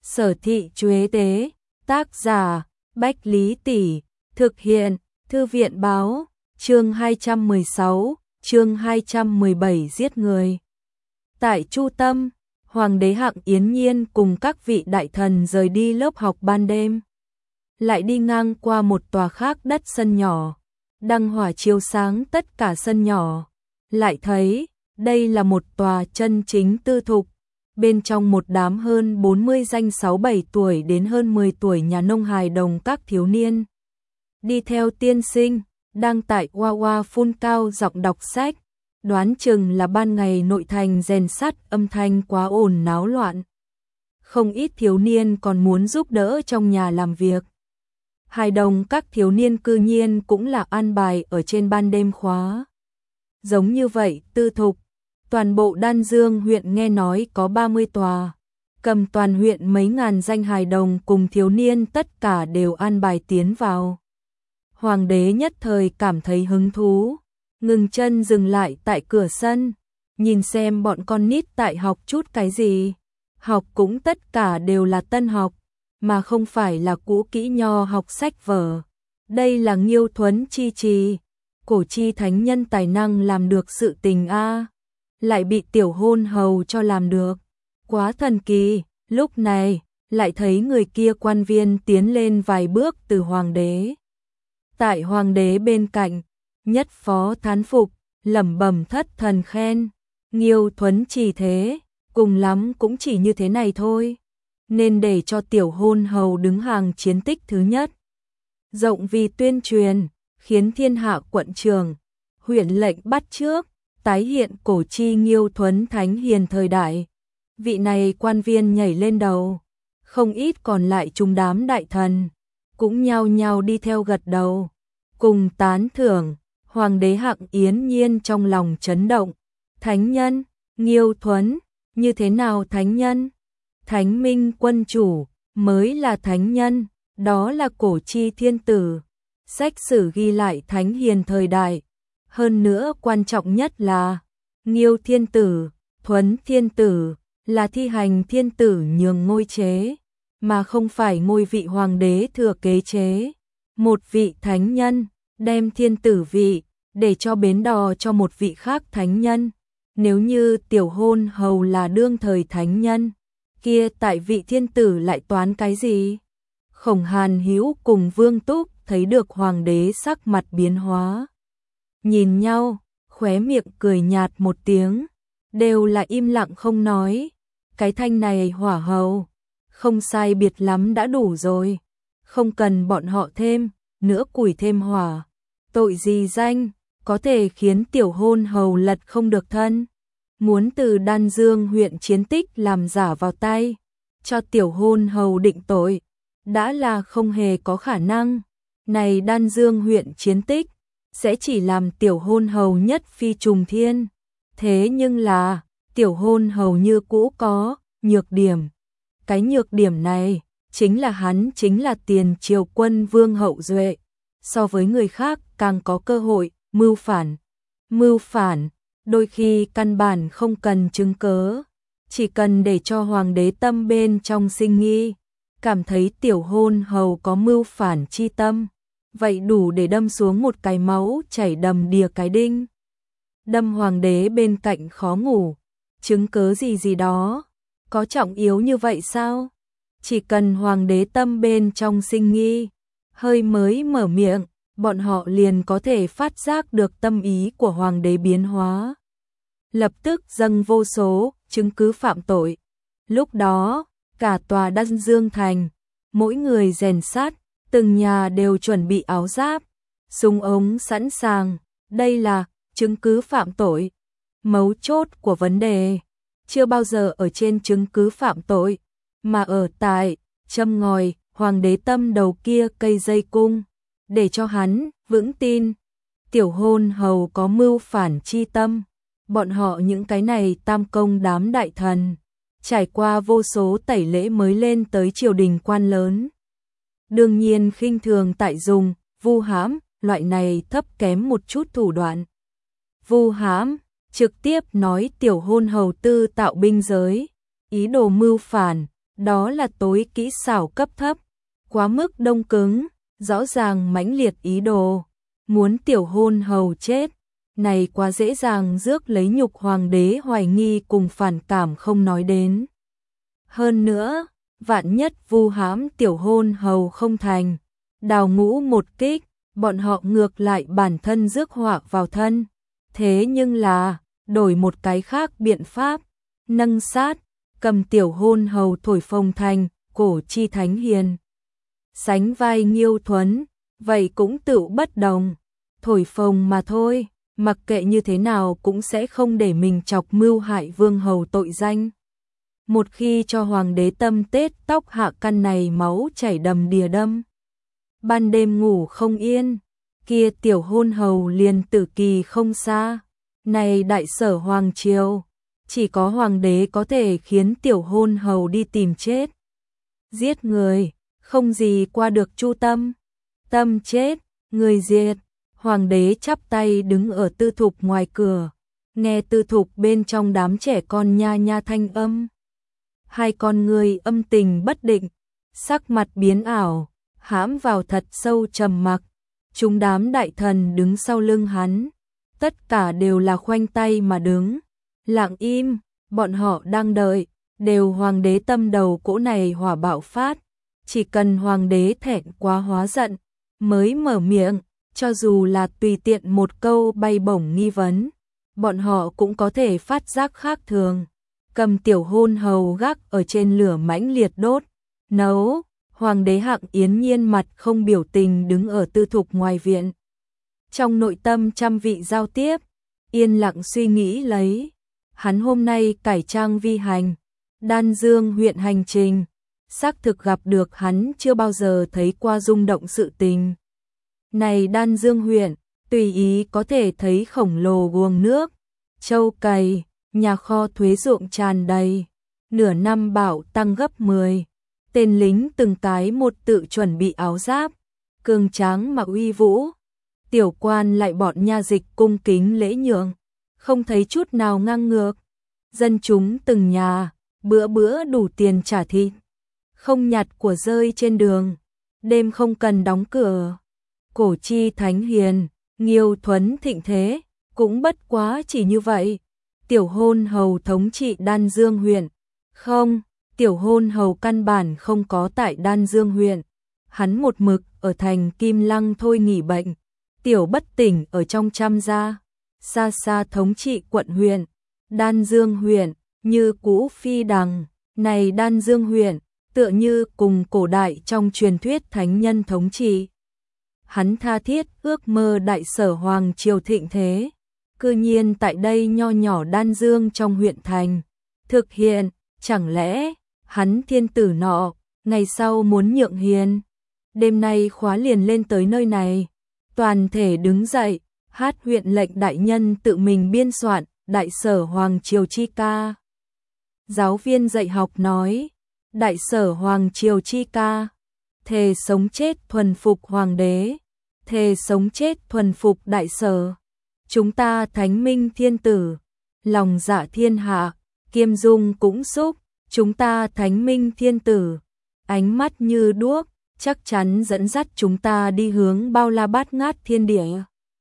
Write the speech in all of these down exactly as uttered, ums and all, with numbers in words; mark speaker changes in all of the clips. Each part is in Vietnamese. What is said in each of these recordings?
Speaker 1: Sở Thị Chuế Tế, tác giả Bách Lý Tỷ, thực hiện Thư viện Báo, chương hai trăm mười sáu, chương hai trăm mười bảy giết người. Tại Chu Tâm, Hoàng đế Hạng Yến Nhiên cùng các vị đại thần rời đi lớp học ban đêm. Lại đi ngang qua một tòa khác đất sân nhỏ, đăng hỏa chiếu sáng tất cả sân nhỏ. Lại thấy, đây là một tòa chân chính tư thục. Bên trong một đám hơn bốn mươi danh sáu bảy tuổi đến hơn mười tuổi nhà nông hài đồng các thiếu niên. Đi theo tiên sinh, đang tại hoa hoa phun cao giọng đọc sách. Đoán chừng là ban ngày nội thành rèn sắt âm thanh quá ồn náo loạn. Không ít thiếu niên còn muốn giúp đỡ trong nhà làm việc. Hài đồng các thiếu niên cư nhiên cũng là an bài ở trên ban đêm khóa. Giống như vậy, tư thục. Toàn bộ Đan Dương huyện nghe nói có ba mươi tòa, cầm toàn huyện mấy ngàn danh hài đồng cùng thiếu niên tất cả đều an bài tiến vào. Hoàng đế nhất thời cảm thấy hứng thú, ngừng chân dừng lại tại cửa sân, nhìn xem bọn con nít tại học chút cái gì. Học cũng tất cả đều là tân học, mà không phải là cũ kỹ nho học sách vở. Đây là Nghiêu Thuấn Chi Trì, cổ chi thánh nhân tài năng làm được sự tình a. Lại bị tiểu hôn hầu cho làm được, quá thần kỳ. Lúc này lại thấy người kia quan viên tiến lên vài bước từ hoàng đế. Tại hoàng đế bên cạnh, nhất phó thán phục, lẩm bẩm thất thần khen. Nghiêu Thuấn Trì thế, cùng lắm cũng chỉ như thế này thôi, nên để cho tiểu hôn hầu đứng hàng chiến tích thứ nhất. Rộng vì tuyên truyền, khiến thiên hạ quận trường, huyện lệnh bắt chước, tái hiện cổ chi Nghiêu Thuấn thánh hiền thời đại. Vị này quan viên nhảy lên đầu, không ít còn lại trung đám đại thần, cũng nhao nhao đi theo gật đầu, cùng tán thưởng. Hoàng đế Hạng Yến Nhiên trong lòng chấn động. Thánh nhân, Nghiêu Thuấn, như thế nào thánh nhân? Thánh minh quân chủ, mới là thánh nhân, đó là cổ chi thiên tử. Sách sử ghi lại thánh hiền thời đại. Hơn nữa quan trọng nhất là, Nghiêu thiên tử, Thuấn thiên tử, là thi hành thiên tử nhường ngôi chế, mà không phải ngôi vị hoàng đế thừa kế chế. Một vị thánh nhân, đem thiên tử vị, để cho bến đò cho một vị khác thánh nhân. Nếu như tiểu hôn hầu là đương thời thánh nhân, kia tại vị thiên tử lại toán cái gì? Khổng Hàn Hữu cùng Vương Túc thấy được hoàng đế sắc mặt biến hóa. Nhìn nhau, khóe miệng cười nhạt một tiếng, đều là im lặng không nói. Cái thanh này hỏa hầu, không sai biệt lắm đã đủ rồi, không cần bọn họ thêm, nữa củi thêm hỏa. Tội gì danh, có thể khiến tiểu hôn hầu lật không được thân. Muốn từ Đan Dương huyện chiến tích làm giả vào tay, cho tiểu hôn hầu định tội, đã là không hề có khả năng. Này Đan Dương huyện chiến tích, sẽ chỉ làm tiểu hôn hầu nhất phi trùng thiên. Thế nhưng là, tiểu hôn hầu như cũ có nhược điểm. Cái nhược điểm này, chính là hắn chính là tiền triều quân vương hậu duệ. So với người khác càng có cơ hội mưu phản. Mưu phản, đôi khi căn bản không cần chứng cớ, chỉ cần để cho hoàng đế tâm bên trong sinh nghi, cảm thấy tiểu hôn hầu có mưu phản chi tâm, vậy đủ để đâm xuống một cái máu chảy đầm đìa cái đinh. Đâm hoàng đế bên cạnh khó ngủ, chứng cớ gì gì đó, có trọng yếu như vậy sao? Chỉ cần hoàng đế tâm bên trong sinh nghi, hơi mới mở miệng, bọn họ liền có thể phát giác được tâm ý của hoàng đế biến hóa. Lập tức dâng vô số chứng cứ phạm tội. Lúc đó, cả tòa Đan Dương thành, mỗi người rèn sắt, từng nhà đều chuẩn bị áo giáp, súng ống sẵn sàng. Đây là chứng cứ phạm tội. Mấu chốt của vấn đề, chưa bao giờ ở trên chứng cứ phạm tội, mà ở tại châm ngòi hoàng đế tâm đầu kia cây dây cung, để cho hắn vững tin tiểu hôn hầu có mưu phản chi tâm. Bọn họ những cái này tam công đám đại thần, trải qua vô số tẩy lễ mới lên tới triều đình quan lớn. Đương nhiên khinh thường tại dùng vu hãm loại này thấp kém một chút thủ đoạn. Vu hãm, trực tiếp nói tiểu hôn hầu tư tạo binh giới, ý đồ mưu phản, đó là tối kỹ xảo cấp thấp, quá mức đông cứng, rõ ràng mãnh liệt ý đồ, muốn tiểu hôn hầu chết, này quá dễ dàng rước lấy nhục hoàng đế hoài nghi cùng phản cảm không nói đến. Hơn nữa, vạn nhất vu hãm tiểu hôn hầu không thành, đào ngũ một kích, bọn họ ngược lại bản thân rước họa vào thân. Thế nhưng là, đổi một cái khác biện pháp, nâng sát, cầm tiểu hôn hầu thổi phồng thành, cổ chi thánh hiền. Sánh vai Nghiêu Thuấn, vậy cũng tựu bất đồng, thổi phồng mà thôi, mặc kệ như thế nào cũng sẽ không để mình chọc mưu hại vương hầu tội danh. Một khi cho hoàng đế tâm tết tóc hạ căn này máu chảy đầm đìa đâm. Ban đêm ngủ không yên, kia tiểu hôn hầu liền tử kỳ không xa. Này đại sở hoàng triều, chỉ có hoàng đế có thể khiến tiểu hôn hầu đi tìm chết. Giết người, không gì qua được chu tâm. Tâm chết, người diệt. Hoàng đế chắp tay đứng ở tư thục ngoài cửa, nghe tư thục bên trong đám trẻ con nha nha thanh âm. Hai con người âm tình bất định, sắc mặt biến ảo, hãm vào thật sâu trầm mặc. Chúng đám đại thần đứng sau lưng hắn, tất cả đều là khoanh tay mà đứng, lặng im, bọn họ đang đợi, đều hoàng đế tâm đầu cỗ này hỏa bạo phát, chỉ cần hoàng đế thẹn quá hóa giận, mới mở miệng, cho dù là tùy tiện một câu bay bổng nghi vấn, bọn họ cũng có thể phát giác khác thường. Cầm tiểu hôn hầu gác ở trên lửa mãnh liệt đốt, nấu, hoàng đế Hạng Yến Nhiên mặt không biểu tình đứng ở tư thục ngoài viện. Trong nội tâm trăm vị giao tiếp, yên lặng suy nghĩ lấy, hắn hôm nay cải trang vi hành, Đan Dương huyện hành trình, xác thực gặp được hắn chưa bao giờ thấy qua rung động sự tình. Này Đan Dương huyện, tùy ý có thể thấy khổng lồ guồng nước, châu cày, nhà kho thuế ruộng tràn đầy, nửa năm bảo tăng gấp mười, tên lính từng cái một tự chuẩn bị áo giáp, cường tráng mà uy vũ, tiểu quan lại bọn nha dịch cung kính lễ nhượng, không thấy chút nào ngang ngược, dân chúng từng nhà, bữa bữa đủ tiền trả thịt, không nhặt của rơi trên đường, đêm không cần đóng cửa, cổ chi thánh hiền, Nghiêu Thuấn thịnh thế, cũng bất quá chỉ như vậy. Tiểu hôn hầu thống trị Đan Dương huyện. Không, tiểu hôn hầu căn bản không có tại Đan Dương huyện. Hắn một mực ở thành Kim Lăng thôi nghỉ bệnh. Tiểu bất tỉnh ở trong trăm gia. Xa xa thống trị quận huyện. Đan Dương huyện, như cũ phi đằng. Này Đan Dương huyện, tựa như cùng cổ đại trong truyền thuyết thánh nhân thống trị. Hắn tha thiết ước mơ đại sở hoàng triều thịnh thế. Cư nhiên tại đây nho nhỏ Đan Dương trong huyện thành, thực hiện, chẳng lẽ, hắn thiên tử nọ, ngày sau muốn nhượng hiền. Đêm nay khóa liền lên tới nơi này, toàn thể đứng dậy, hát huyện lệnh đại nhân tự mình biên soạn, đại sở hoàng triều chi ca. Giáo viên dạy học nói, đại sở hoàng triều chi ca, thề sống chết thuần phục hoàng đế, thề sống chết thuần phục đại sở. Chúng ta thánh minh thiên tử, lòng dạ thiên hạ, kiêm dung cũng xúc, chúng ta thánh minh thiên tử, ánh mắt như đuốc, chắc chắn dẫn dắt chúng ta đi hướng bao la bát ngát thiên địa.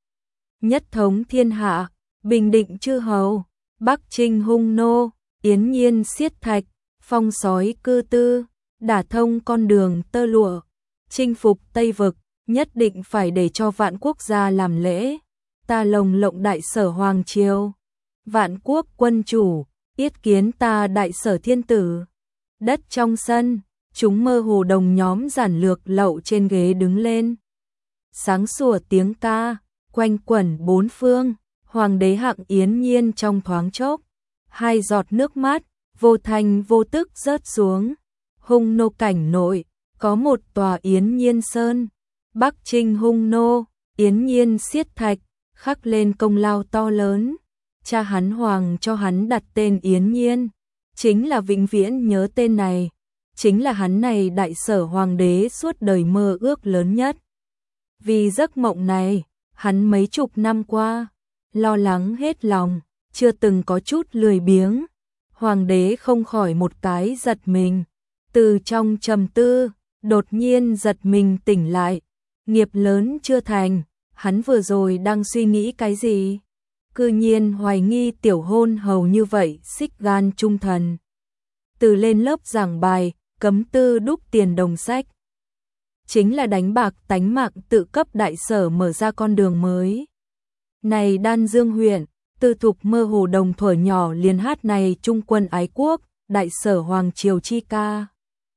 Speaker 1: Nhất thống thiên hạ, bình định chư hầu, bắc trinh hung nô, yến nhiên xiết thạch, phong sói cư tư, đả thông con đường tơ lụa, chinh phục Tây vực, nhất định phải để cho vạn quốc gia làm lễ. Ta lồng lộng đại sở hoàng triều, vạn quốc quân chủ, yết kiến ta đại sở thiên tử. Đất trong sân, chúng mơ hồ đồng nhóm giản lược lậu trên ghế đứng lên. Sáng sủa tiếng ca, quanh quẩn bốn phương, hoàng đế Hạng Yến Nhiên trong thoáng chốc. Hai giọt nước mắt, vô thành vô tức rớt xuống. Hung nô cảnh nội, có một tòa Yến Nhiên Sơn. Bắc trinh hung nô, Yến Nhiên xiết thạch. Khắc lên công lao to lớn, cha hắn hoàng cho hắn đặt tên Yến Nhiên, chính là vĩnh viễn nhớ tên này, chính là hắn này đại sở hoàng đế suốt đời mơ ước lớn nhất. Vì giấc mộng này, hắn mấy chục năm qua, lo lắng hết lòng, chưa từng có chút lười biếng, hoàng đế không khỏi một cái giật mình, Từ trong trầm tư, đột nhiên giật mình tỉnh lại. Nghiệp lớn chưa thành, hắn vừa rồi đang suy nghĩ cái gì? Cư nhiên hoài nghi tiểu hôn hầu như vậy xích gan trung thần. Từ lên lớp giảng bài, cấm tư đúc tiền đồng sách. Chính là đánh bạc tánh mạng tự cấp đại sở mở ra con đường mới. Này Đan Dương huyện, Tư Thục mơ hồ đồng thuở nhỏ liền hát này trung quân ái quốc, đại sở hoàng triều chi ca.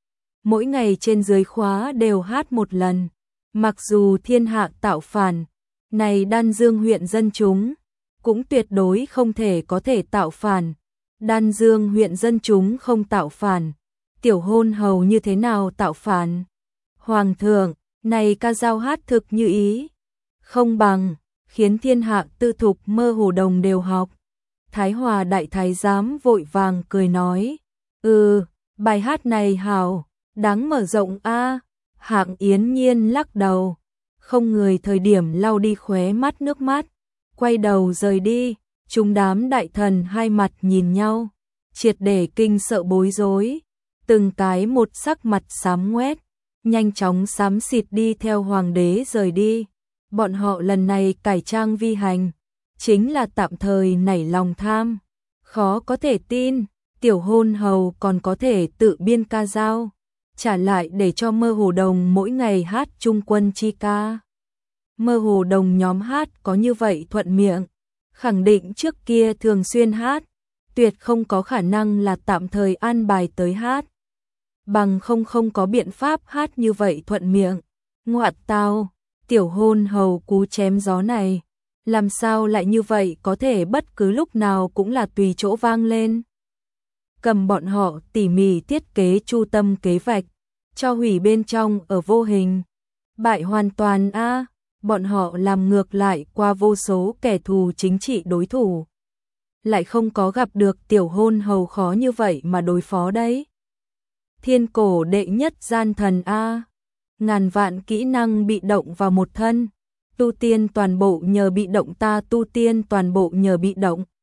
Speaker 1: Mỗi ngày trên dưới khóa đều hát một lần. Mặc dù thiên hạ tạo phản, này Đan Dương huyện dân chúng cũng tuyệt đối không thể có thể tạo phản. Đan Dương huyện dân chúng không tạo phản, tiểu hôn hầu như thế nào tạo phản? Hoàng thượng, này ca dao hát thực như ý, không bằng, khiến thiên hạ Tư Thục mơ hồ đồng đều học. Thái Hòa đại thái giám vội vàng cười nói, ừ, bài hát này hảo, đáng mở rộng a. Hạng Yến Nhiên lắc đầu, không người thời điểm lau đi khóe mắt nước mắt, quay đầu rời đi. Chúng đám đại thần hai mặt nhìn nhau, triệt để kinh sợ bối rối, từng cái một sắc mặt xám ngoét, nhanh chóng xám xịt đi theo hoàng đế rời đi. Bọn họ lần này cải trang vi hành, chính là tạm thời nảy lòng tham. Khó có thể tin, tiểu hôn hầu còn có thể tự biên ca dao, trả lại để cho mơ hồ đồng mỗi ngày hát trung quân chi ca. Mơ hồ đồng nhóm hát có như vậy thuận miệng, khẳng định trước kia thường xuyên hát, tuyệt không có khả năng là tạm thời an bài tới hát. Bằng không không có biện pháp hát như vậy thuận miệng. Ngoạt tao, tiểu hôn hầu cú chém gió này, làm sao lại như vậy có thể bất cứ lúc nào cũng là tùy chỗ vang lên. Cầm bọn họ tỉ mỉ thiết kế chu tâm kế vạch, cho hủy bên trong ở vô hình. Bại hoàn toàn a, bọn họ làm ngược lại qua vô số kẻ thù chính trị đối thủ. Lại không có gặp được tiểu hôn hầu khó như vậy mà đối phó đấy. Thiên cổ đệ nhất gian thần a, ngàn vạn kỹ năng bị động vào một thân, tu tiên toàn bộ nhờ bị động ta tu tiên toàn bộ nhờ bị động.